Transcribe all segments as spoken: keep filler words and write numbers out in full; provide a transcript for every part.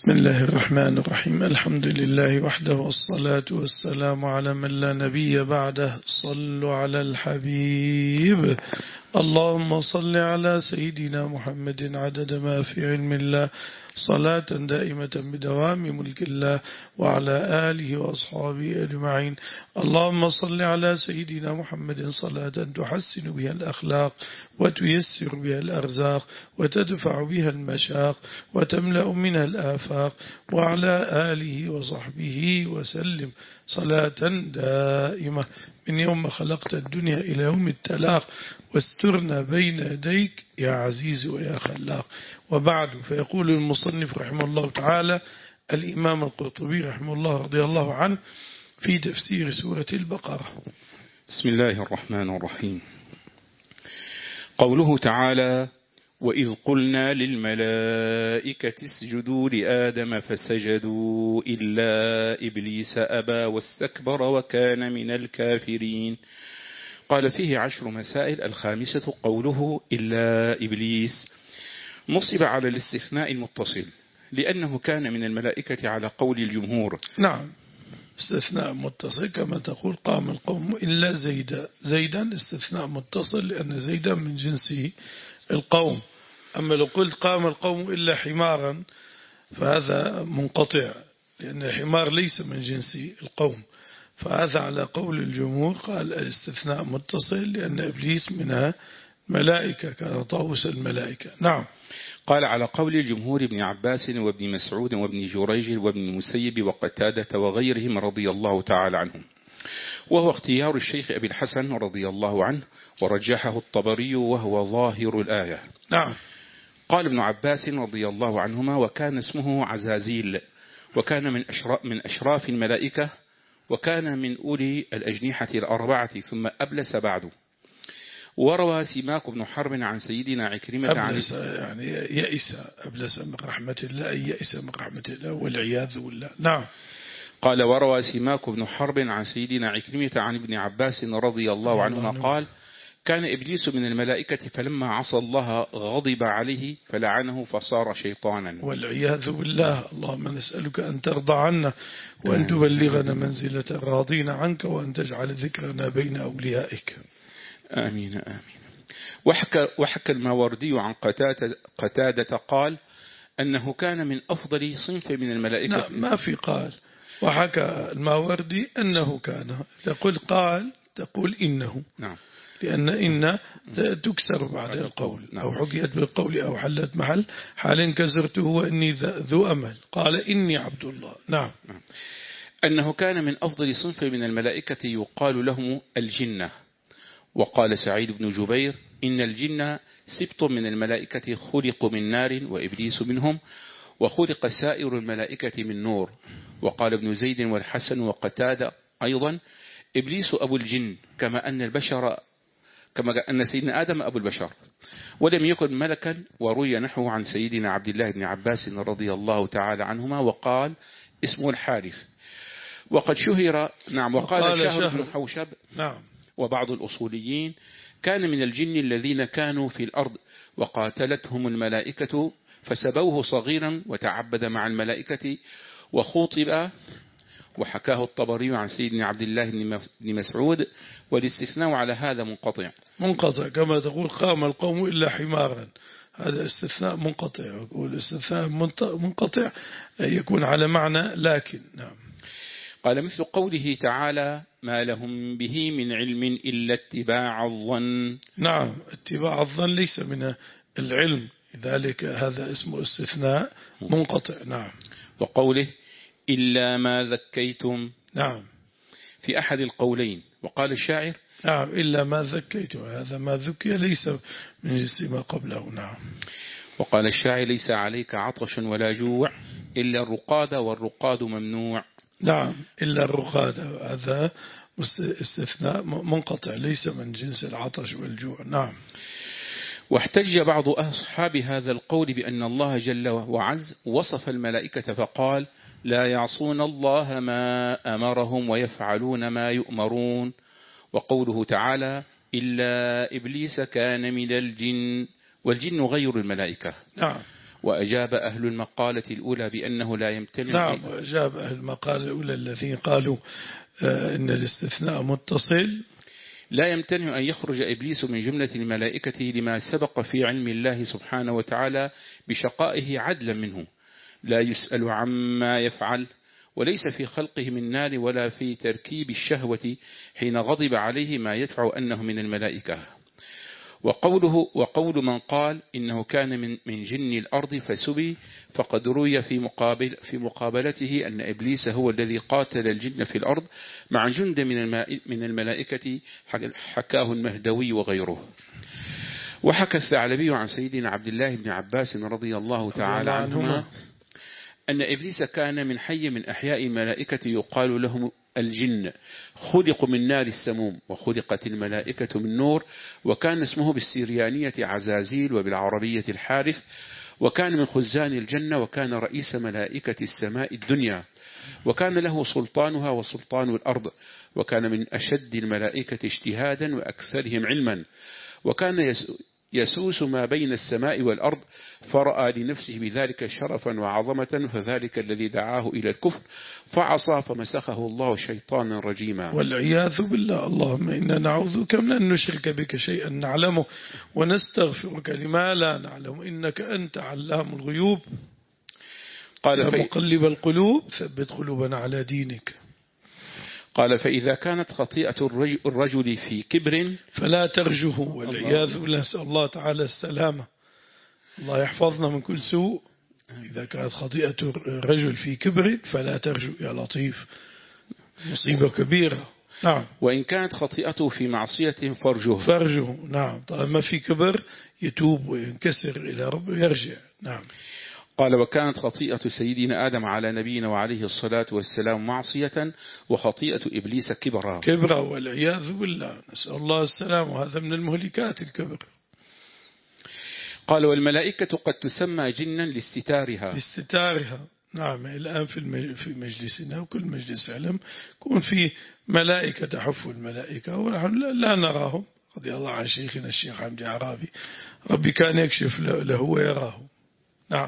بسم الله الرحمن الرحيم. الحمد لله وحده والصلاة والسلام على من لا نبي بعده. صلوا على الحبيب. اللهم صل على سيدنا محمد عدد ما في علم الله صلاة دائمة بدوام ملك الله وعلى آله وأصحابه أجمعين. اللهم صل على سيدنا محمد صلاة تحسن بها الأخلاق وتيسر بها الأرزاق وتدفع بها المشاق وتملأ منها الآفاق وعلى آله وصحبه وسلم صلاة دائمة من يوم خلقت الدنيا إلى يوم التلاق واسترنا بين يديك يا عزيز ويا خلاق. وبعد، فيقول المصنف رحمه الله تعالى الإمام القرطبي رحمه الله رضي الله عنه في تفسير سورة البقرة. بسم الله الرحمن الرحيم. قوله تعالى: وإذ قلنا للملائكة اسجدوا لآدم فسجدوا إلا إبليس أبى واستكبر وكان من الكافرين. قال فيه عشر مسائل. الخامسة قوله إلا إبليس نصب على الاستثناء المتصل لأنه كان من الملائكة على قول الجمهور. نعم، استثناء متصل كما تقول قام القوم إلا زيدا. زيدا استثناء متصل لأن زيدا من جنسه القوم. أما لو قلت قام القوم إلا حمارا فهذا منقطع لأن الحمار ليس من جنس القوم، فهذا على قول الجمهور. قال الاستثناء متصل لأن إبليس منها ملائكة، كان طاووس الملائكة. نعم. قال على قول الجمهور ابن عباس وابن مسعود وابن جريج وابن المسيب وقتادة وغيرهم رضي الله تعالى عنهم، وهو اختيار الشيخ أبي الحسن رضي الله عنه ورجحه الطبري وهو ظاهر الآية. نعم. قال ابن عباس رضي الله عنهما: وكان اسمه عزازيل، وكان من أشراف, من أشراف الملائكة، وكان من أولي الأجنحة الأربعة، ثم أبلس بعده. وروى سماك بن حرب عن سيدنا عكرمة أبلس عن يعني يئس، أبلس من رحمة الله، يئس من رحمة الله والعياذ بالله. نعم. قال: وروى سماك بن حرب عن سيدنا عكرمة عن ابن عباس رضي الله عنهما قال: كان إبليس من الملائكة فلما عصى الله غضب عليه فلعنه فصار شيطانا والعياذ بالله. اللهم نسألك أن ترضى عنا وأن تبلغنا منزلة الراضين عنك وأن تجعل ذكرنا بين أوليائك. آمين آمين. وحكى, وحكى الماوردي عن قتادة, قتادة قال أنه كان من أفضل صنف من الملائكة. نعم، ما في قال. وحكى الماوردي أنه كان. تقول قال تقول إنه. نعم. لأن إن تكسر بعد القول. أو حكيت بالقول أو حلت محل حال كسرته وإني ذو أمل. قال إني عبد الله. نعم. أنه كان من أفضل صنف من الملائكة يقال لهم الجنة. وقال سعيد بن جبير: إن الجن سبط من الملائكة خلقوا من نار وإبليس منهم، وخلق سائر الملائكة من نور. وقال ابن زيد والحسن وقتادة أيضا: إبليس أبو الجن، كما أن البشر كما أن سيدنا آدم أبو البشر، ولم يكن ملكا. وروي نحو عن سيدنا عبد الله بن عباس رضي الله تعالى عنهما وقال: اسمه الحارث. وقد شهر. نعم. وقال, وقال شهر, شهر بن حوشب. نعم. وبعض الأصوليين: كان من الجن الذين كانوا في الأرض وقاتلتهم الملائكة فسبوه صغيرا وتعبد مع الملائكة وخوطب. وحكاه الطبري عن سيدنا عبد الله بن مسعود. والاستثناء على هذا منقطع منقطع كما تقول قام القوم إلا حمارا. هذا استثناء منقطع. يقول استثناء منقطع يكون على معنى لكن. نعم. قال: مثل قوله تعالى: ما لهم به من علم إلا اتباع الظن. نعم، اتباع الظن ليس من العلم، لذلك هذا اسمه استثناء منقطع. نعم. وقوله: إلا ما ذكيتم. نعم، في أحد القولين. وقال الشاعر: نعم، إلا ما ذكيتم. هذا ما ذكي ليس من جنس ما قبله. نعم. وقال الشاعر: ليس عليك عطش ولا جوع إلا الرقاد والرقاد ممنوع. نعم، إلا الرقاد، هذا استثناء منقطع ليس من جنس العطش والجوع. نعم. واحتج بعض أصحاب هذا القول بأن الله جل وعز وصف الملائكة فقال: لا يعصون الله ما أمرهم ويفعلون ما يؤمرون. وقوله تعالى: إلا إبليس كان من الجن، والجن غير الملائكة. نعم. وأجاب أهل المقالة الأولى بأنه لا يمتنع. نعم، أجاب أهل المقالة الأولى الذين قالوا إن الاستثناء متصل. لا يمتنع أن يخرج إبليس من جملة الملائكة لما سبق في علم الله سبحانه وتعالى بشقائه عدلا منه، لا يسأل عما يفعل، وليس في خلقه من نار ولا في تركيب الشهوة حين غضب عليه ما يدفع أنه من الملائكة. وقوله وقول من قال إنه كان من من جن الأرض فسبي، فقد روي في مقابل في مقابلته أن إبليس هو الذي قاتل الجن في الأرض مع جند من من الملائكة، حكاه المهدوي وغيره. وحكى الثعلبي عن سيدنا عبد الله بن عباس رضي الله تعالى عنهما أن إبليس كان من حي من أحياء الملائكة يقال لهم الجن، خلقوا من نار السموم، وخلقت الملائكة من نور، وكان اسمه بالسيريانية عزازيل وبالعربية الحارث، وكان من خزان الجنة، وكان رئيس ملائكة السماء الدنيا، وكان له سلطانها وسلطان الأرض، وكان من أشد الملائكة اجتهادا وأكثرهم علما، وكان يسوس ما بين السماء والأرض، فرأى لنفسه بذلك شرفا وعظمة، فذلك الذي دعاه إلى الكفر فعصى فمسخه الله شيطانا رجيما. والعياذ بالله. اللهم إنا نعوذك من أن نشرك بك شيئا نعلمه ونستغفرك لما لا نعلم، إنك أنت علام الغيوب. قال يا مقلب القلوب ثبت قلوبنا على دينك. قال فإذا كانت خطيئة الرجل في كبر فلا ترجه، والعياذ بالله، نسأل الله تعالى السلامة، الله يحفظنا من كل سوء. إذا كانت خطيئة الرجل في كبر فلا ترجو، يا لطيف، مصيبة كبيرة. نعم. وإن كانت خطيئته في معصية فرجه فرجه نعم، طالما في كبر يتوب وينكسر إلى ربه يرجع. نعم. قال وكانت خطيئة سيدنا آدم على نبينا وعليه الصلاة والسلام معصية، وخطيئة إبليس كبرا كبرا والعياذ بالله، نسأل الله السلام، وهذا من المهلكات الكبر. قال والملائكة قد تسمى جنا لاستتارها لاستتارها. نعم. الآن في في مجلسنا وكل مجلس علم يكون في ملائكة تحف الملائكة، ونحن لا نراهم، رضي الله عن شيخنا الشيخ حمدي عرابي، ربي كان يكشف له ويراه. نعم.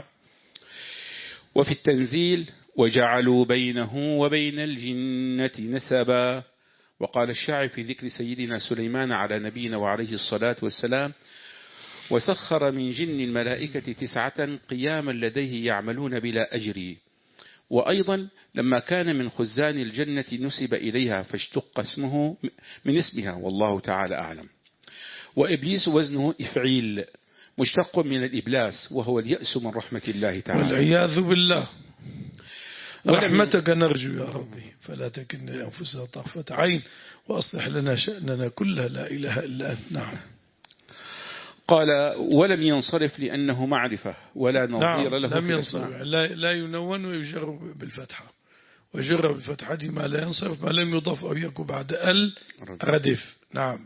وفي التنزيل وجعلوا بينه وبين الجنة نسبا. وقال الشاعر في ذكر سيدنا سليمان على نبينا وعليه الصلاة والسلام وسخر من جن الملائكة تسعة قياما لديه يعملون بلا أجر. وأيضا لما كان من خزان الجنة نسب إليها فاشتق اسمه من اسمها، والله تعالى أعلم. وإبليس وزنه إفعيل مشتق من الإبلاس، وهو اليأس من رحمة الله تعالى والعياذ بالله. رحمتك نرجو يا ربي، فلا تكلنا لأنفسنا طرفة عين، وأصلح لنا شأننا كله، لا إله إلا أنت. نعم. قال ولم ينصرف لأنه معرفة ولا نظير نعم. له. لم ينصرف، لا, لا ينون ويجر بالفتحة، وجر بالفتحة ما لا ينصرف ما لم يضاف أو يكون بعد ال ردف. نعم.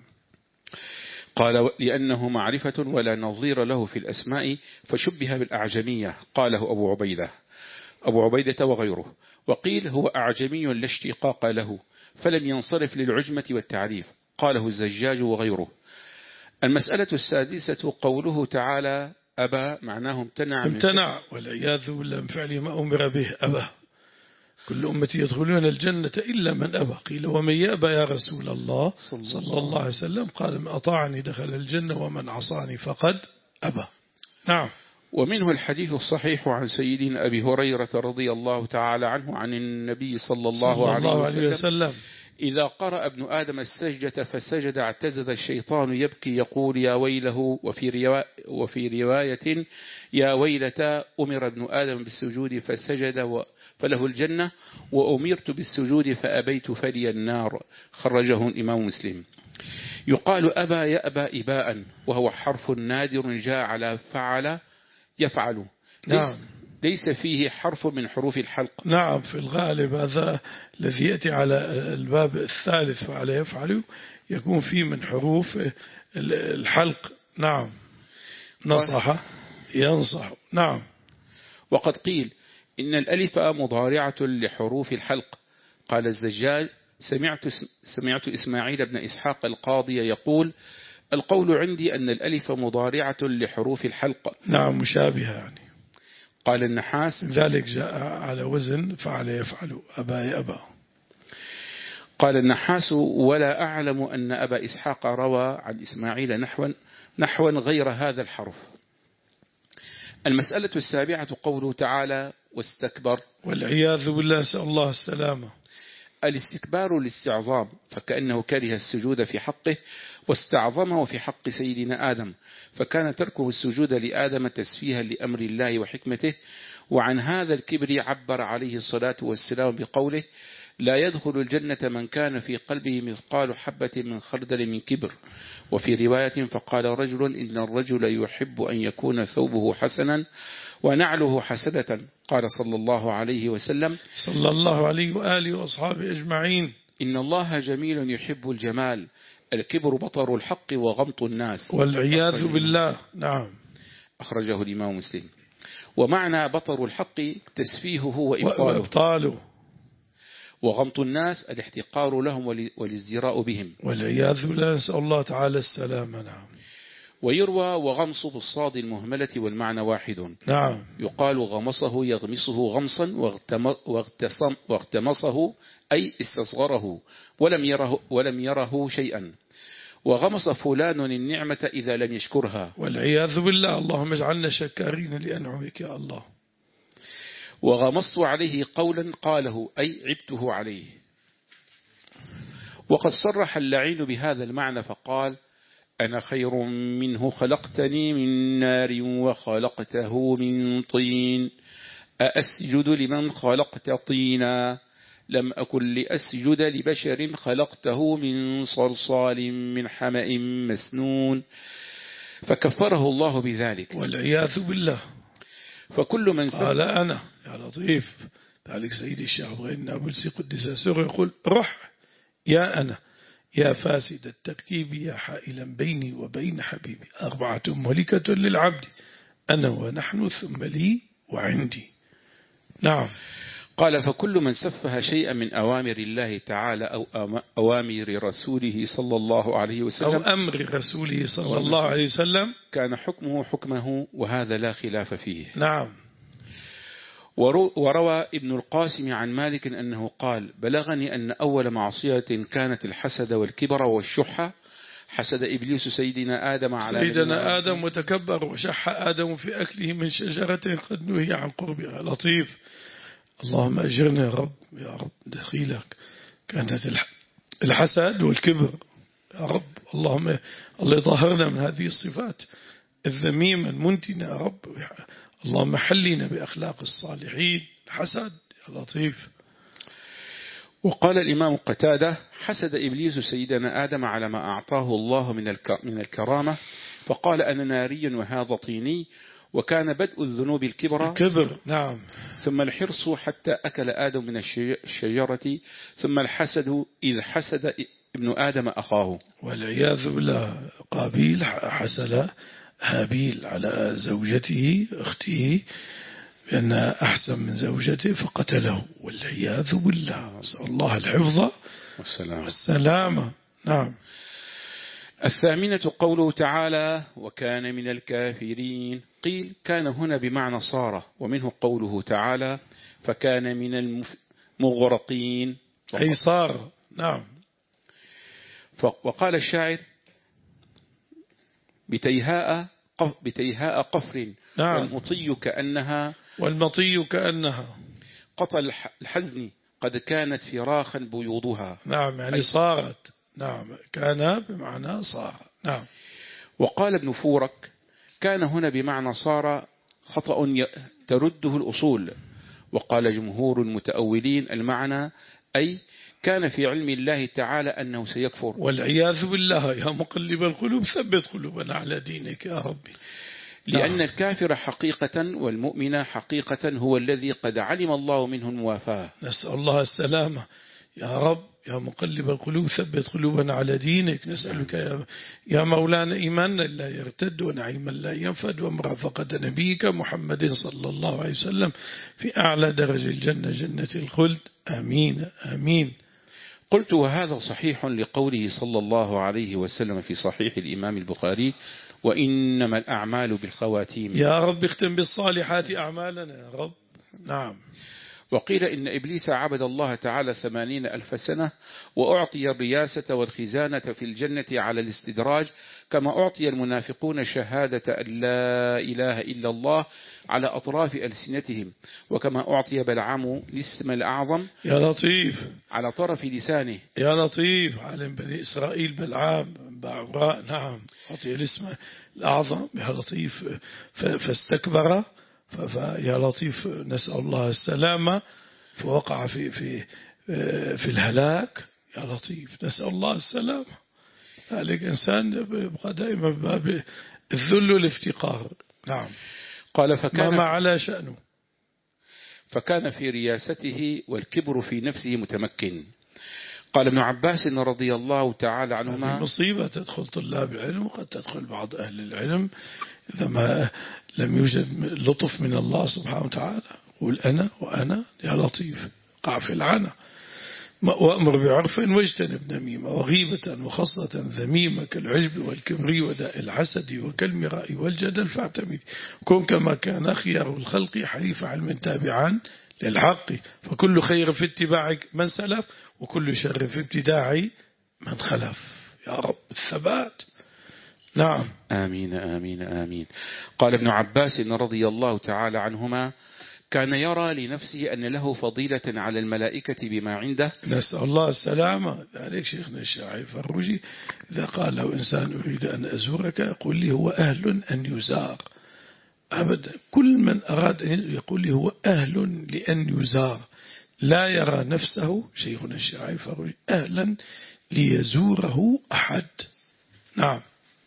قال لأنه معرفة ولا نظير له في الأسماء، فشبه بالأعجمية، قاله أبو عبيدة أبو عبيدة وغيره. وقيل هو أعجمي لا اشتقاق له، فلم ينصرف للعجمة والتعريف، قاله الزجاج وغيره. المسألة السادسة قوله تعالى أبى، معناه امتنع امتنع والعياذ بالله من فعل ما أمر به. أبى كل أمتي يدخلون الجنة إلا من أبى. قيل ومن يأبى يا رسول الله صلى الله عليه وسلم؟ قال من أطاعني دخل الجنة ومن عصاني فقد أبى. نعم. ومنه الحديث الصحيح عن سيدنا أبي هريرة رضي الله تعالى عنه عن النبي صلى الله, صلى الله عليه وسلم, وسلم إذا قرأ ابن آدم السجدة فسجد اعتزد الشيطان يبكي يقول يا ويله. وفي, روا وفي رواية يا ويلتا أمر ابن آدم بالسجود فسجد فله الجنة، وأمرت بالسجود فأبيت فلي النار، خرجه الإمام مسلم. يقال أبى يأبى إباء، وهو حرف نادر جاء على فعل يفعل. نعم. ليس فيه حرف من حروف الحلق. نعم. في الغالب هذا الذي يأتي على الباب الثالث فعل يفعل يكون فيه من حروف الحلق. نعم. نصح ينصح. نعم. وقد قيل إن الألف مضارعة لحروف الحلق. قال الزجاج سمعت, سمعت إسماعيل بن إسحاق القاضي يقول القول عندي أن الألف مضارعة لحروف الحلق. نعم. مشابهة يعني. قال النحاس ذلك جاء على وزن فعل يفعل أبى يأبى. قال النحاس ولا أعلم أن أبا إسحاق روى عن إسماعيل نحوا نحوا غير هذا الحرف. المسألة السابعة قوله تعالى واستكبر، والعياذ بالله، نسأل الله السلامة. الاستكبار الاستعظام، فكأنه كره السجود في حقه واستعظمه في حق سيدنا آدم، فكان تركه السجود لآدم تسفيها لأمر الله وحكمته. وعن هذا الكبر عبر عليه الصلاة والسلام بقوله لا يدخل الجنة من كان في قلبه مثقال حبة من خردل من كبر. وفي رواية فقال رجل إن الرجل يحب أن يكون ثوبه حسنا ونعله حسنة. قال صلى الله عليه وسلم صلى الله عليه وآله وأصحابه أجمعين إن الله جميل يحب الجمال، الكبر بطر الحق وغمط الناس. والعياذ بالله. نعم. أخرجه الإمام مسلم. ومعنى بطر الحق تسفيهه وإبطاله، وإبطاله. وغمط الناس الاحتقار لهم والازدراء بهم. والعياذ بالله، نسأل الله تعالى السلامة. نعم. ويروى وغمص بالصاد المهملة والمعنى واحد. نعم. يقال غمصه يغمصه غمصا واغتسم واغتمصه أي استصغره ولم يره, ولم يره شيئا. وغمص فلان النعمة إذا لم يشكرها. والعياذ بالله، اللهم اجعلنا شكارين لأنعمك يا الله. وغمصت عليه قولا قاله أي عبته عليه. وقد صرح اللعين بهذا المعنى فقال أنا خير منه خلقتني من نار وخلقته من طين أأسجد لمن خلقت طينا لم أكن لأسجد لبشر خلقته من صلصال من حمأ مسنون. فكفره الله بذلك. والعياذ بالله. فكل من قال أنا يا لطيف. ذلك سيدي الشيخ غيرنا أبو السي قدس سره يقول رح يا أنا يا فاسد التركيب يا حائلا بيني وبين حبيبي أربعة ملكة للعبد أنا ونحن ثم لي وعندي. نعم. قال فكل من سفه شيئا من أوامر الله تعالى أو أوامر رسوله صلى الله عليه وسلم أو أمر رسوله صلى الله عليه وسلم كان حكمه حكمه، وهذا لا خلاف فيه. نعم. وروى ابن القاسم عن مالك أنه قال بلغني أن أول معصية كانت الحسد والكبر والشح. حسد إبليس سيدنا آدم على سيدنا آدم وتكبر وشح آدم في أكله من شجرة قد نهي عن قربها. لطيف. اللهم أجرنا يا رب يا رب دخيلك. كانت الحسد والكبر يا رب، اللهم الله يطهرنا من هذه الصفات الذميمة المنتنة يا رب. اللهم حلينا بأخلاق الصالحين. الحسد يا لطيف. وقال الإمام قتادة حسد إبليس سيدنا آدم على ما أعطاه الله من من الكرامة فقال أنا ناري وهذا طيني. وكان بدء الذنوب الكبر الكبر. نعم. ثم الحرص حتى أكل آدم من الشجرة، ثم الحسد إذ حسد ابن آدم أخاه. والعياذ بالله. قابيل حسد هابيل على زوجته أخته بأنها أحسن من زوجته فقتله، والعياذ بالله. نسأل الله الحفظ والسلام. والسلامة. نعم. الثامنة قوله تعالى وكان من الكافرين. قيل كان هنا بمعنى صار، ومنه قوله تعالى فكان من المغرقين أي صار. نعم. وقال الشاعر بتيهاء بتيهاء قفر. نعم. والمطي كأنها والمطي كأنها قطى الحزن قد كانت فراخا بيوضها. نعم. يعني صارت. نعم. كان بمعنى صار. نعم. وقال ابن فورك كان هنا بمعنى صار خطأ ترده الأصول. وقال جمهور المتأولين المعنى أي كان في علم الله تعالى أنه سيكفر. والعياذ بالله. يا مقلب القلوب ثبت قلوبنا على دينك يا ربي. لأن نعم. الكافر حقيقة والمؤمن حقيقة هو الذي قد علم الله منه الموافاة. نسأل الله السلامة يا رب. يا مقلب القلوب ثبت قلوبنا على دينك. نسألك يا, يا مولانا إيماننا لا يرتد ونعيما لا ينفد ومرافقة نبيك محمد صلى الله عليه وسلم في أعلى درج الجنة جنة الخلد. آمين آمين. قلت وهذا صحيح لقوله صلى الله عليه وسلم في صحيح الإمام البخاري وإنما الأعمال بالخواتيم. يا رب اختم بالصالحات أعمالنا يا رب. نعم. وقيل إن إبليس عبد الله تعالى ثمانين ألف سنة وأعطي الرياسة والخزانة في الجنة على الاستدراج، كما أعطي المنافقون شهادة أن لا إله إلا الله على أطراف ألسنتهم، وكما أعطي بلعام الاسم الأعظم يا لطيف على طرف لسانه. يا لطيف عالم بني إسرائيل بلعام بعراء، نعم، أعطي الاسم الأعظم يا لطيف فاستكبر، فيا لطيف نسأل الله السلامة، فوقع في في في الهلاك. يا لطيف نسأل الله السلامة. ذلك إنسان يبقى دائما بباب الذل والافتقار. نعم. قال فكان ما على شأنه، فكان في رياسته والكبر في نفسه متمكن. قال ابن عباس رضي الله تعالى عنهما: هذه مصيبة تدخل طلاب العلم، وقد تدخل بعض أهل العلم إذا ما لم يوجد لطف من الله سبحانه وتعالى. قول أنا وأنا يا لطيف، قع في العنى. وأمر بعرف واجتنب نميمة وغيبة وخصلة ذميمة كالعجب والكبر وداء الحسد وكالمراء والجدل فاعتمد. كن كما كان خيار الخلق حليف علم تابعا للحق، فكل خير في اتباع من سلف وكل شر في ابتداع من خلف. يا رب الثبات. نعم. آمين آمين آمين. قال ابن عباس رضي الله تعالى عنهما: كان يرى لنفسه أن له فضيلة على الملائكة بما عنده. نسأل الله السلامة. ذلك شيخنا الشاعر الفروجي إذا قال له إنسان أريد أن أزورك يقول لي هو أهل أن يزار. أبدا، كل من أراد أن يقول لي هو أهل لأن يزار، لا يرى نفسه شيخنا الشاعر الفروجي أهلا ليزوره أحد. نعم.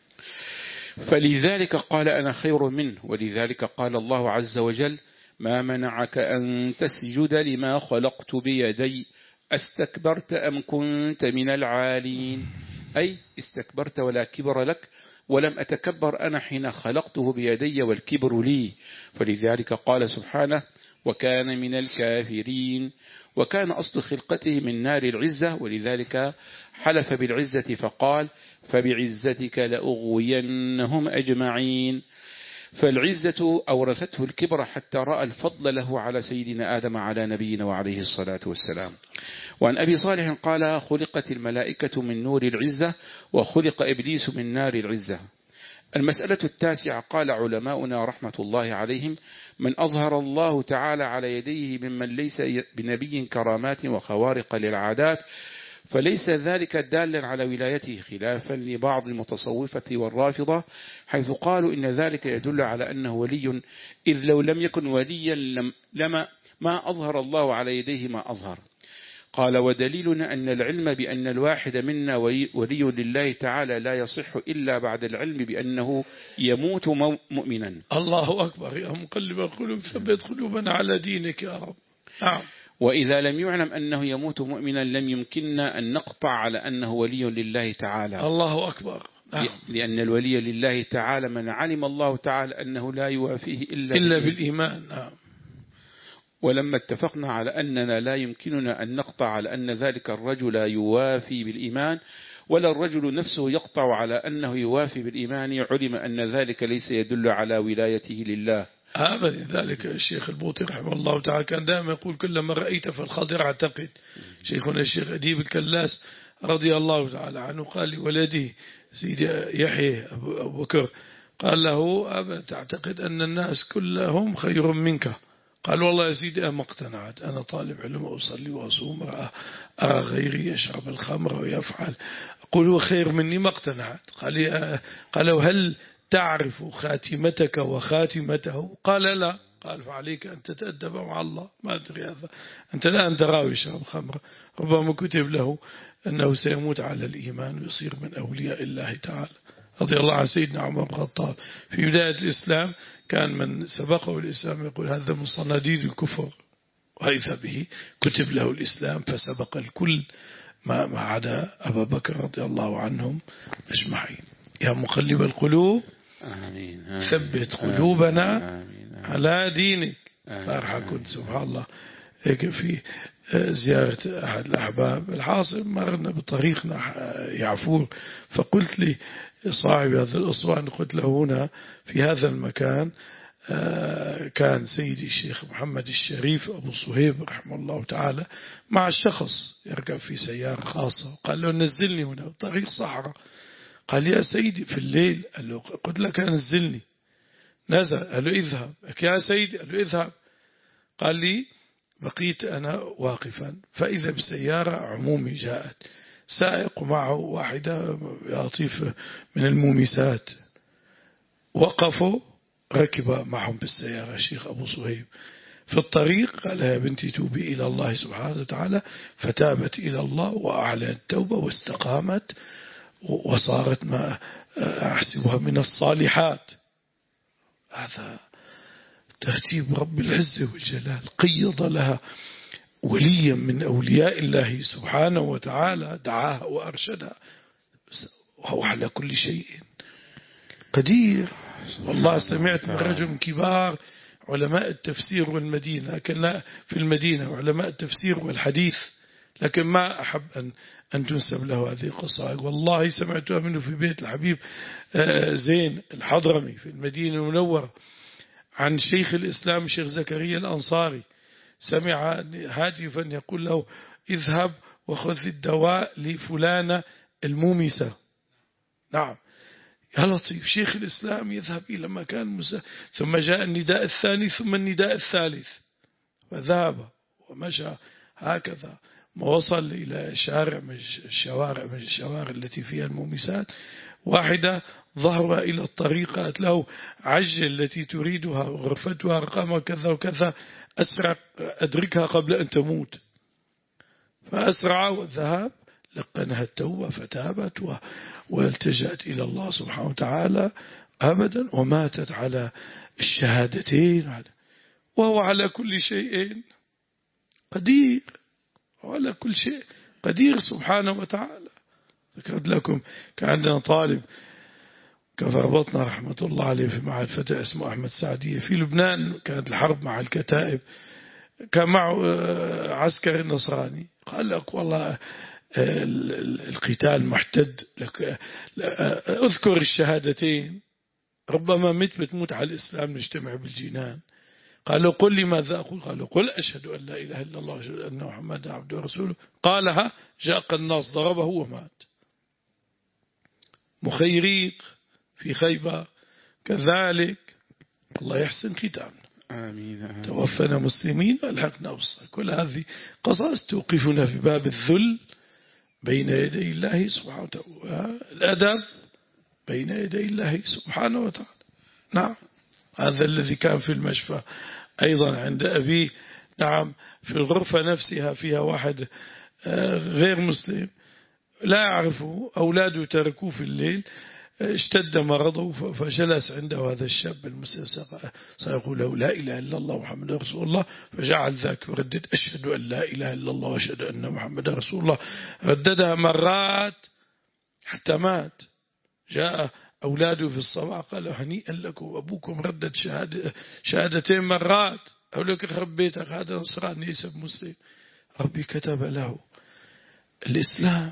فلذلك قال أنا خير منه، ولذلك قال الله عز وجل: ما منعك أن تسجد لما خلقت بيدي استكبرت أم كنت من العالين، أي استكبرت ولا كبر لك، ولم أتكبر أنا حين خلقته بيدي والكبر لي. فلذلك قال سبحانه: وكان من الكافرين. وكان أصل خلقته من نار العزة، ولذلك حلف بالعزة فقال: فبعزتك لأغوينهم أجمعين. فالعزة أورثته الكبر حتى رأى الفضل له على سيدنا آدم على نبينا وعليه الصلاة والسلام. وعن أبي صالح قال: خلقت الملائكة من نور العزة وخلق إبليس من نار العزة. المسألة التاسعة. قال علماؤنا رحمة الله عليهم: من أظهر الله تعالى على يديه ممن ليس بنبي كرامات وخوارق للعادات، فليس ذلك دالا على ولايته، خلافا لبعض المتصوفة والرافضة، حيث قالوا إن ذلك يدل على أنه ولي، إذ لو لم يكن وليا لما ما أظهر الله على يديه ما أظهر. قال: ودليلنا أن العلم بأن الواحد منا ولي لله تعالى لا يصح إلا بعد العلم بأنه يموت مؤمنا. الله أكبر. يا مقلب القلوب ثبت قلوبنا على دينك يا رب. نعم. وإذا لم يعلم أنه يموت مؤمنا لم يمكننا أن نقطع على أنه ولي لله تعالى. الله أكبر. نعم. لأن الولي لله تعالى من علم الله تعالى أنه لا يوافيه إلا, إلا بالإيمان. نعم. ولما اتفقنا على أننا لا يمكننا أن نقطع على أن ذلك الرجل يوافي بالإيمان، ولا الرجل نفسه يقطع على أنه يوافي بالإيمان، علم أن ذلك ليس يدل على ولايته لله أبدا. ذلك الشيخ البوطي رحمه الله تعالى كان دائما يقول: كلما رأيت في الخضر اعتقد. شيخنا الشيخ أديب الكلاس رضي الله تعالى عنه قال لولده سيدي يحيى أبو بكر، قال له: أبا تعتقد أن الناس كلهم خير منك؟ قال: والله يا سيدي أنا اقتنعت، أنا طالب علم أصلي وأصوم، أرى غيري يشرب الخمر ويفعل، أقول هو خير مني، ما اقتنعت. قال: قال هل تعرف خاتمتك وخاتمته؟ قال: لا. قال: فعليك أن تتأدب مع الله. ما أدري هذا، أنت الآن تراه يشرب خمر، ربما كتب له أنه سيموت على الإيمان ويصير من أولياء الله تعالى. رضي الله عن سيدنا عمر بن الخطاب في بداية الإسلام كان من سبقه الإسلام يقول: هذا من صناديد الكفر، وإذا به كتب له الإسلام فسبق الكل ما ما عدا أبا بكر رضي الله عنهم أجمعين. يا مقلب القلوب آمين. آمين. ثبت قلوبنا آمين. آمين. على دينك. آمين. بارحة كنت سبحان الله هيك في زيارة أحد الأحباب. الحاصل مرنا بطريقنا يعفور، فقلت لي صاحب هذا الأسوان، قلت له هنا في هذا المكان كان سيدي الشيخ محمد الشريف أبو صهيب رحمه الله تعالى مع الشخص يركب في سيارة خاصة، قال له نزلني هنا بطريق صحراء. قال يا سيدي في الليل، قال له قلت لك نزلني، نزل، قال له اذهب يا سيدي، قال له اذهب. قال لي بقيت أنا واقفا، فإذا بسيارة عمومي جاءت، سائق معه واحدة يعطيف من المومسات، وقفوا ركب معهم بالسيارة الشيخ أبو صهيب. في الطريق قال يا بنتي توبي إلى الله سبحانه وتعالى، فتابت إلى الله وأعلنت التوبة واستقامت وصارت ما أحسبها من الصالحات. هذا ترتيب رب العزة والجلال، قيض لها وليا من أولياء الله سبحانه وتعالى، دعاها وأرشدها، وهو على كل شيء قدير. والله سمعت من رجل من كبار علماء التفسير والمدينة، لكن لا في المدينة علماء التفسير والحديث، لكن ما أحب أن أن تنسب له هذه القصائد. والله سمعتها منه في بيت الحبيب زين الحضرمي في المدينة المنورة، عن شيخ الإسلام شيخ زكريا الأنصاري، سمع هاتفا يقول له اذهب وخذ الدواء لفلانة المومسة. نعم يا لطيف، شيخ الإسلام يذهب إلى مكان مسا، ثم جاء النداء الثاني ثم النداء الثالث، فذهب ومشى هكذا ما وصل إلى شارع من الشوارع من الشوارع التي فيها المومسات، واحدة ظهر إلى الطريق قالت له عجل التي تريدها غرفتها رقم كذا وكذا، أسرع أدركها قبل أن تموت. فأسرع والذهاب، لقنها التوبة فتابت والتجأت إلى الله سبحانه وتعالى أبدا، وماتت على الشهادتين، وهو على كل شيء قدير، وعلى كل شيء قدير سبحانه وتعالى. ذكرت لكم كان عندنا طالب كفر بطنه رحمة الله عليه في معهد فتح اسمه أحمد سعدية في لبنان، كانت الحرب مع الكتائب، كان معه عسكري نصراني، قال لك والله القتال محتد لك، اذكر الشهادتين ربما مت بتموت على الإسلام نجتمع بالجنان. قال له قل لي ماذا أقول؟ قال له قل أشهد أن لا إله إلا الله وأشهد أن محمدا عبده ورسوله. قالها جاء قناص ضربه ومات. مخيريق في خيبر كذلك، الله يحسن ختامنا. آمين آمين. توفنا مسلمين والحقنا بالصالحين. كل هذه قصص توقفنا في باب الذل بين يدي الله سبحانه وتعالى، الأدب بين يدي الله سبحانه وتعالى. نعم هذا الذي كان في المشفى أيضا عند أبيه. نعم في الغرفة نفسها فيها واحد غير مسلم لا يعرفه، أولاده تركوه في الليل، اشتد مرضه فجلس عنده هذا الشاب المسلم سيقول له لا إله إلا الله محمد رسول الله، فجعل ذاك وردد أشهد أن لا إله إلا الله وأشهد أن محمد رسول الله، رددها مرات حتى مات. جاء أولاده في الصباح قالوا هنيئا لكم أبوكم ردد شهادة شهادتين مرات، أقول لك خرب بيتك هذا نصراني يسب مسلم. ربي كتب له الإسلام.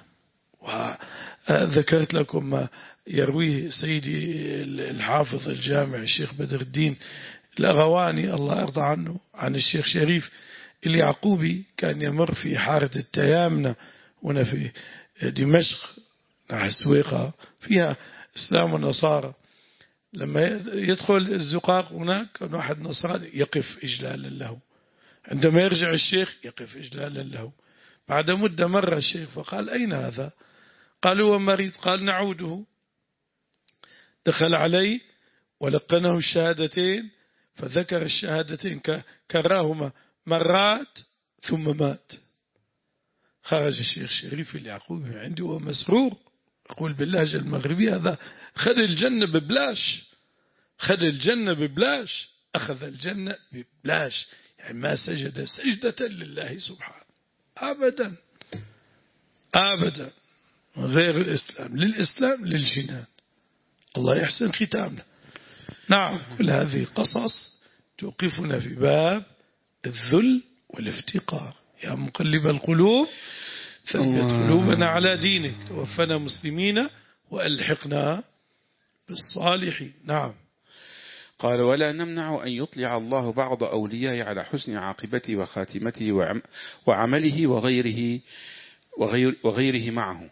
وذكرت لكم ما يرويه سيدي الحافظ الجامع الشيخ بدر الدين الأغواني الله يرضى عنه عن الشيخ شريف اليعقوبي، كان يمر في حارة التيامنة هنا في دمشق نحو السويقة فيها إسلام ونصارى، لما يدخل الزقاق هناك كان واحد نصراني يقف إجلالا له، عندما يرجع الشيخ يقف إجلالا له. بعد مدة مر الشيخ فقال أين هذا؟ قال هو مريض. قال نعوده. دخل عليه ولقنه الشهادتين فذكر الشهادتين كراهما مرات ثم مات. خرج الشيخ شريف اليعقوبي من عنده ومسرور، يقول باللهجة المغربية هذا خذ الجنة ببلاش، خذ الجنة ببلاش، أخذ الجنة ببلاش، يعني ما سجد سجدة لله سبحانه أبدا أبدا غير الإسلام، للإسلام للجنان. الله يحسن ختامنا. نعم كل هذه قصص توقفنا في باب الذل والافتقار. يا مقلب القلوب ثبت قلوبنا على دينك، توفنا مسلمين وألحقنا بالصالحين. نعم. قال ولا نمنع أن يطلع الله بعض أوليائه على حسن عاقبته وخاتمته وعمله وغيره, وغير وغيره معه.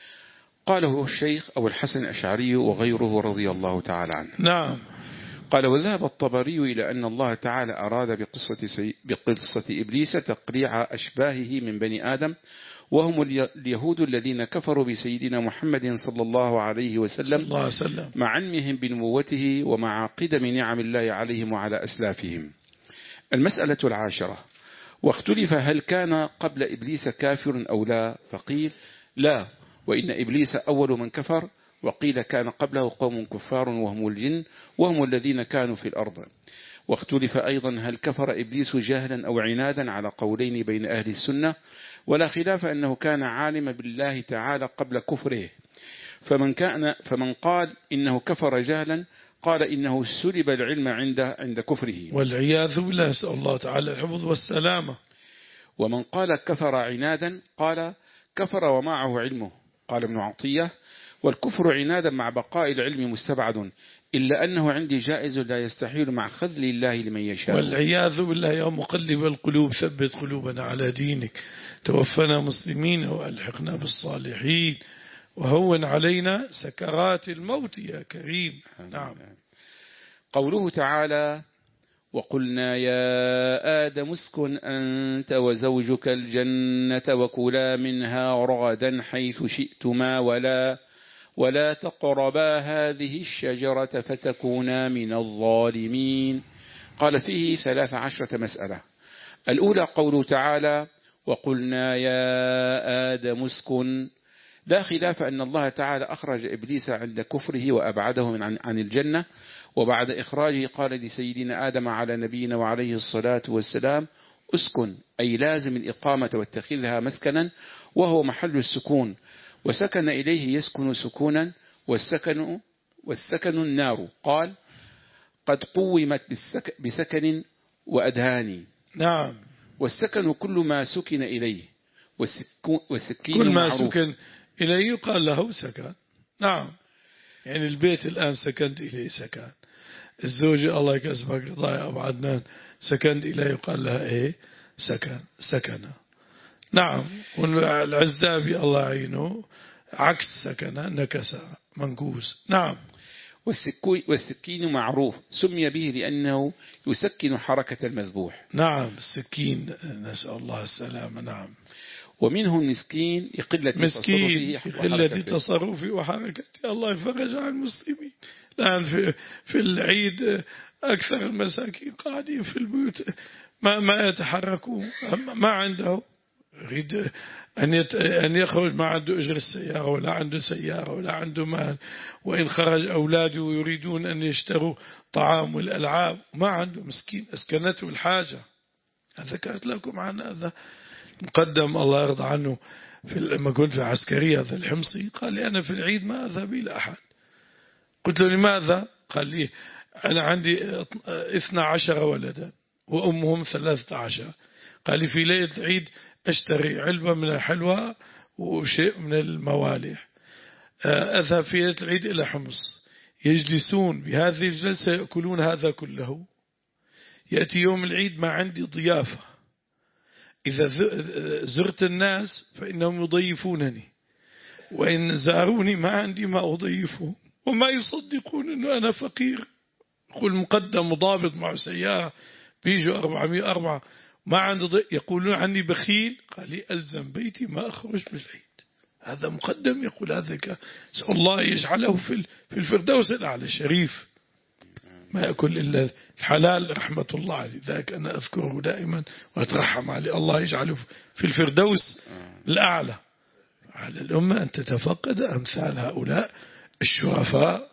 قاله الشيخ أبو الحسن الأشعري وغيره رضي الله تعالى عنه. نعم. قال وذهب الطبري إلى أن الله تعالى أراد بقصة, سي... بقصة إبليس تقريع أشباهه من بني آدم، وهم اليهود الذين كفروا بسيدنا محمد صلى الله عليه وسلم, الله عليه وسلم مع علمهم بنبوته ومع قدم نعم الله عليهم وعلى أسلافهم. المسألة العاشرة: واختلف هل كان قبل إبليس كافر أو لا، فقيل لا، وإن إبليس أول من كفر، وقيل كان قبله قوم كفار وهم الجن وهم الذين كانوا في الأرض. واختلف أيضا هل كفر إبليس جهلا أو عنادا، على قولين بين أهل السنة، ولا خلاف أنه كان عالما بالله تعالى قبل كفره، فمن, كان فمن قال إنه كفر جهلا قال إنه سلب العلم عند عند كفره والعياذ بالله، نسأل الله تعالى الحفظ والسلامة. ومن قال كفر عنادا قال كفر ومعه علمه. قال ابن عطية: والكفر عنادا مع بقاء العلم مستبعد، إلا أنه عندي جائز لا يستحيل مع خذل الله لمن يشاء. والعياذ بالله. يا مقلب القلوب ثبت قلوبنا على دينك، توفنا مسلمين وألحقنا بالصالحين، وهون علينا سكرات الموت يا كريم. نعم. قوله تعالى: وقلنا يا آدم اسكن أنت وزوجك الجنة وكلا منها رغدا حيث شئتما ولا ولا تقربا هذه الشجرة فتكونا من الظالمين. قال فيه ثلاث عشرة مسألة. الأولى قوله تعالى: وقلنا يا آدم اسكن. لا خلاف أن الله تعالى أخرج إبليس عند كفره وأبعده من عن, عن الجنة، وبعد إخراجه قال لسيدنا آدم على نبينا وعليه الصلاة والسلام: اسكن، أي لازم الإقامة واتخذها مسكنا، وهو محل السكون، وسكن إليه يسكن سكونا، والسكن, والسكن النار. قال: قد قومت بسكن وأدهاني. نعم. والسكن كل ما سكن إليه، والسكين كل ما معروف. سكن إليه يقال له سكن. نعم. يعني البيت الآن سكنت إليه سكن. الزوجة الله يكسبك رضا يا أبو عدنان سكنت إليه يقال لها إيه؟ سكن، سكنة. نعم. والعزابي الله يعينه عكس سكنة، نكسة، منكوس. نعم. والسكين معروف، سمي به لأنه يسكن حركة المذبوح. نعم. السكين، نسأل الله السلامة. نعم. ومنه المسكين لقلة مسكين قلة تصرفه وحركته. الله يفرج عن المسلمين. الآن في, في العيد أكثر المساكين قاعدين في البيوت، ما, ما يتحركون، ما عنده يريد أن, أن يخرج، ما عنده أجر السيارة ولا عنده سيارة ولا عنده مال، وإن خرج أولاده يريدون أن يشتروا طعام والألعاب، ما عنده، مسكين أسكنته الحاجة. ذكرت لكم عن هذا مقدم الله يرضى عنه في لما كنت في عسكرية هذا الحمصي، قال لي أنا في العيد ما أذهب إلى أحد. قلت له لماذا؟ قال لي أنا عندي اثنا عشر ولدا وأمهم ثلاثة عشر. قال لي في ليلة العيد أشتري علبة من الحلوى وشيء من الموالح، أذهب في ليلة العيد إلى حمص، يجلسون بهذه الجلسة يأكلون هذا كله. يأتي يوم العيد ما عندي ضيافة، إذا زرت الناس فإنهم يضيفونني، وإن زاروني ما عندي ما أضيفهم، وما يصدقون أنه أنا فقير. يقول مقدم مضابط مع سيارة بيجوا أربعمائة أربعة ما عنده، يقولون عني بخيل. قال لي ألزم بيتي ما أخرج بالعيد. هذا مقدم يقول هذا، سأل الله يجعله في في الفردوس الأعلى الشريف، ما يأكل إلا الحلال رحمة الله عليه. ذاك أنا أذكره دائما وأترحم عليه، الله يجعله في الفردوس الأعلى. على الأمة أن تتفقد أمثال هؤلاء الشرفاء.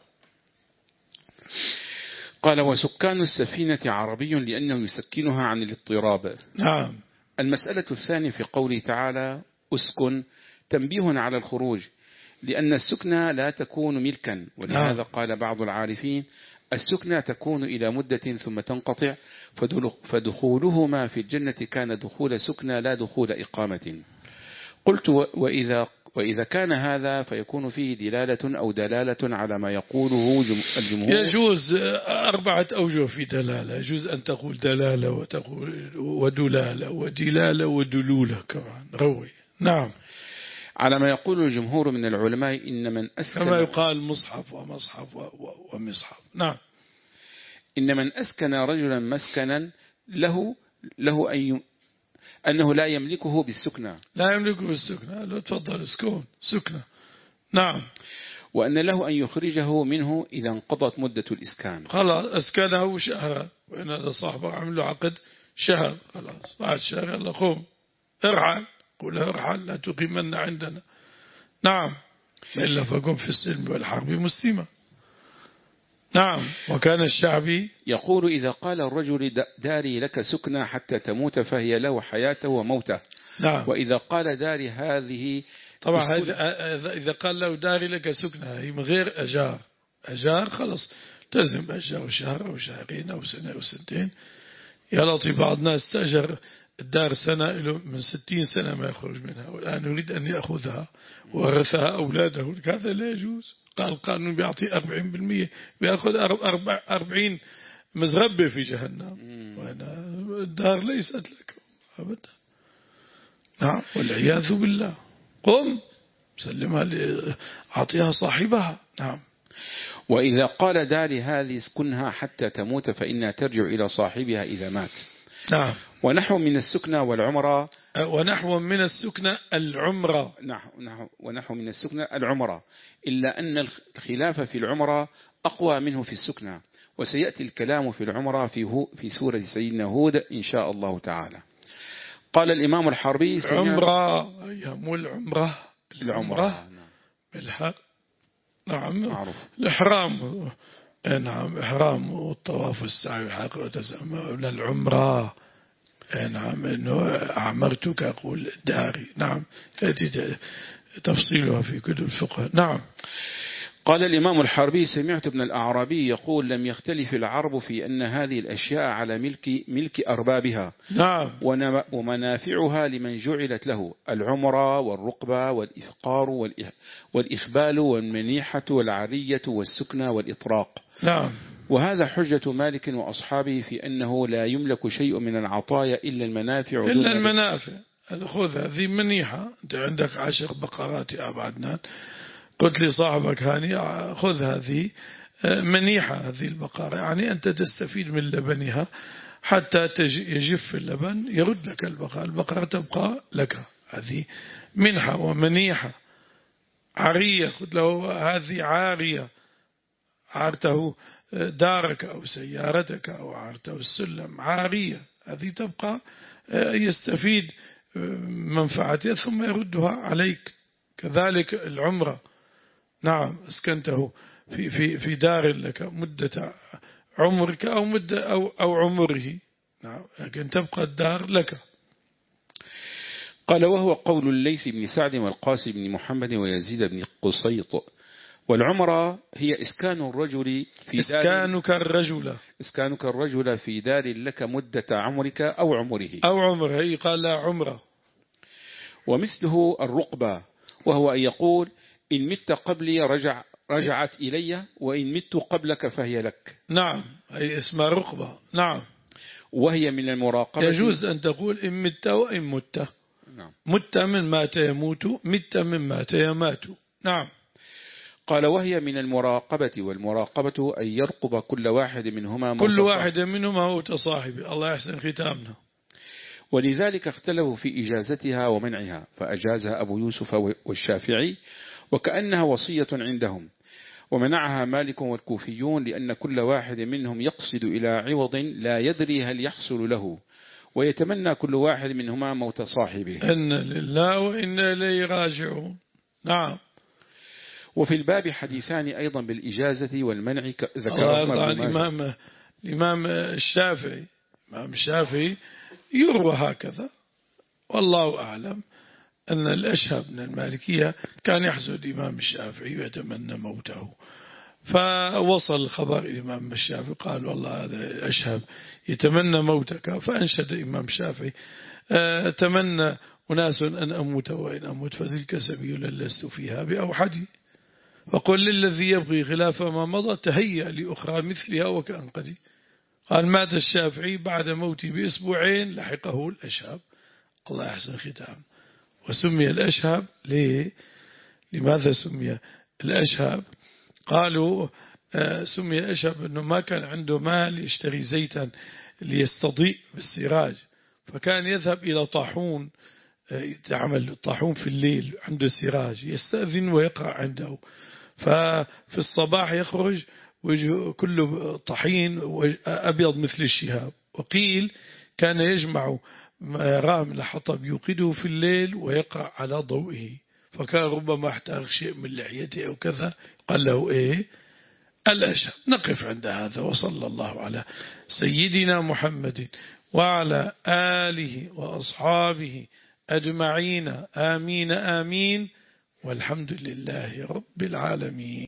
قال: وسكان السفينة عربي لأنه يسكنها عن الاضطراب. نعم. المسألة الثانية في قوله تعالى أسكن تنبيه على الخروج، لأن السكنة لا تكون ملكا، ولهذا قال بعض العارفين: السكنى تكون إلى مدة ثم تنقطع، فدخولهما في الجنة كان دخول سكنى لا دخول إقامة. قلت وإذا, وإذا كان هذا فيكون فيه دلالة أو دلالة على ما يقوله الجمهور. يجوز أربعة أوجه في دلالة، يجوز أن تقول دلالة وتقول ودلالة ودلالة ودلولة كمان روي. نعم. على ما يقول الجمهور من العلماء إن من أسكن، كما يقال مصحف ومصحف ومصحف. نعم. إن من أسكن رجلا مسكنا له له أن أنه لا يملكه بالسكنى، لا يملكه بالسكنى، لا تفضل اسكن سكنى. نعم. وأن له أن يخرجه منه إذا انقضت مدة الإسكان. خلاص أسكنه شهر، وإن هذا صاحبه عمل له عقد شهر، خلاص بعد شهر يلا قوم ارحل، قل له ارحل لا تقيمن عندنا. نعم. إلا فقم في السلم والحرب مسلمة. نعم. وكان الشعبي يقول إذا قال الرجل داري لك سكنى حتى تموت فهي له حياته وموته. نعم. وإذا قال داري هذه طبعا إذا قال له داري لك سكنى هي من غير أجار، أجار خلاص تزم أجار شهر أو شهرين أو سنة أو سنتين. يا لطيف بعض الناس استأجر الدار سنة من ستين سنة ما يخرج منها، والآن يريد أن يأخذها وورثها أولاده، هذا لا يجوز. قال القانون بيعطي أربعين بالمئة، بيأخذ أربعين مزغبة في جهنم، وأنا الدار ليست لك أبدا. نعم. والعياذ بالله. قم سلمها أعطيها صاحبها. نعم. وإذا قال داري هذه اسكنها حتى تموت فإنها ترجع إلى صاحبها إذا مات. نعم. ونحو من السكنى والعمرة، ونحو من السكنى العمرة، نحو, نحو ونحو من السكنى العمرة، إلا أن الخلاف في العمرة أقوى منه في السكنى، وسيأتي الكلام في العمرة في, في سورة سيدنا هود إن شاء الله تعالى. قال الإمام الحربي عمرة أيام العمرة العمرة بالحق. نعم. معروف. الإحرام. نعم. إحرام والطواف والسعي والحق وتسمى للعمرة. نعم. إنه أعمرتك أقول داري. نعم. يأتي تفصيلها في كتب الفقه. نعم. قال الإمام الحربي سمعت ابن الأعرابي يقول لم يختلف العرب في أن هذه الأشياء على ملك, ملك أربابها. نعم. ومنافعها لمن جعلت له، العمرة والرقبة والإفقار والإخبال والمنيحة والعرية والسكنى والإطراق. نعم. وهذا حجة مالك وأصحابه في أنه لا يملك شيء من العطايا إلا المنافع إلا المنافع. خذ هذه منيحة، أنت عندك عشر بقرات يا أبو عدنان، قلت لي صاحبك هاني خذ هذه منيحة، هذه البقرة يعني أنت تستفيد من لبنها حتى يجف اللبن يرد لك البقرة، البقرة تبقى لك، هذه منحة ومنيحة. عارية خذ له هذه عارية، عارته دارك أو سيارتك أو عارته السلم، عارية هذه تبقى يستفيد منفعتها ثم يردها عليك. كذلك العمرة. نعم. اسكنته في في في دار لك مدة عمرك أو مدة أو أو عمره. نعم. لكن تبقى الدار لك. قال وهو قول الليث بن سعد والقاسم بن محمد ويزيد بن قصيط. والعمرة هي إسكان الرجل في إسكانك الرجل إسكانك الرجل في دار لك مدة عمرك أو عمره أو عمره، قال لا عمره. ومثله الرقبة، وهو أن يقول إن مت قبلي رجع رجعت إلي، وإن مت قبلك فهي لك. نعم. أي اسمها رقبة. نعم. وهي من المراقبة. يجوز أن تقول إن مت وإن مت. نعم. مت من مات يموت، مت من مات يمات. نعم. قال وهي من المراقبة، والمراقبة أن يرقب كل واحد منهما كل واحد منهما موت صاحبه. الله يحسن ختامنا. ولذلك اختلفوا في إجازتها ومنعها، فأجازها أبو يوسف والشافعي وكأنها وصية عندهم، ومنعها مالك والكوفيون لأن كل واحد منهم يقصد إلى عوض لا يدري هل يحصل له، ويتمنى كل واحد منهما موت صاحبه. إن لله وإنا إليه راجعون. نعم. وفي الباب حديثان أيضا بالإجازة والمنع ذكرهما الإمام الإمام الشافعي. الإمام الشافعي يروى هكذا، والله أعلم أن الأشهب من المالكية كان يحزن الإمام الشافعي ويتمنى موته، فوصل الخبر الإمام الشافعي قال والله هذا أشهب يتمنى موتك. فأنشد الإمام الشافعي أتمنى أناس أن أموت وإن أموت فتلك سبيل لست فيها بأوحدي، فقل للذي يبغي خلاف ما مضى تهيأ لأخرى مثلها وكأن قدي. قال مات الشافعي بعد موتي بأسبوعين لحقه الأشهب. الله يحسن ختام. وسمي الأشهب ليه؟ لماذا سمي الأشهب؟ قالوا سمي أشهب أنه ما كان عنده مال يشتري زيتا ليستضيء بالسراج، فكان يذهب إلى طاحون تعمل طاحون في الليل عنده سراج يستأذن ويقرأ عنده، ففي الصباح يخرج وجهه كله طحين أبيض مثل الشهاب. وقيل كان يجمع ما يراه من الحطب يوقده في الليل ويقرأ على ضوئه، فكان ربما احتاج شيء من لحيته أو كذا قال له إيه الأشهب. نقف عند هذا، وصلى الله على سيدنا محمد وعلى آله وأصحابه أجمعين، آمين آمين، والحمد لله رب العالمين.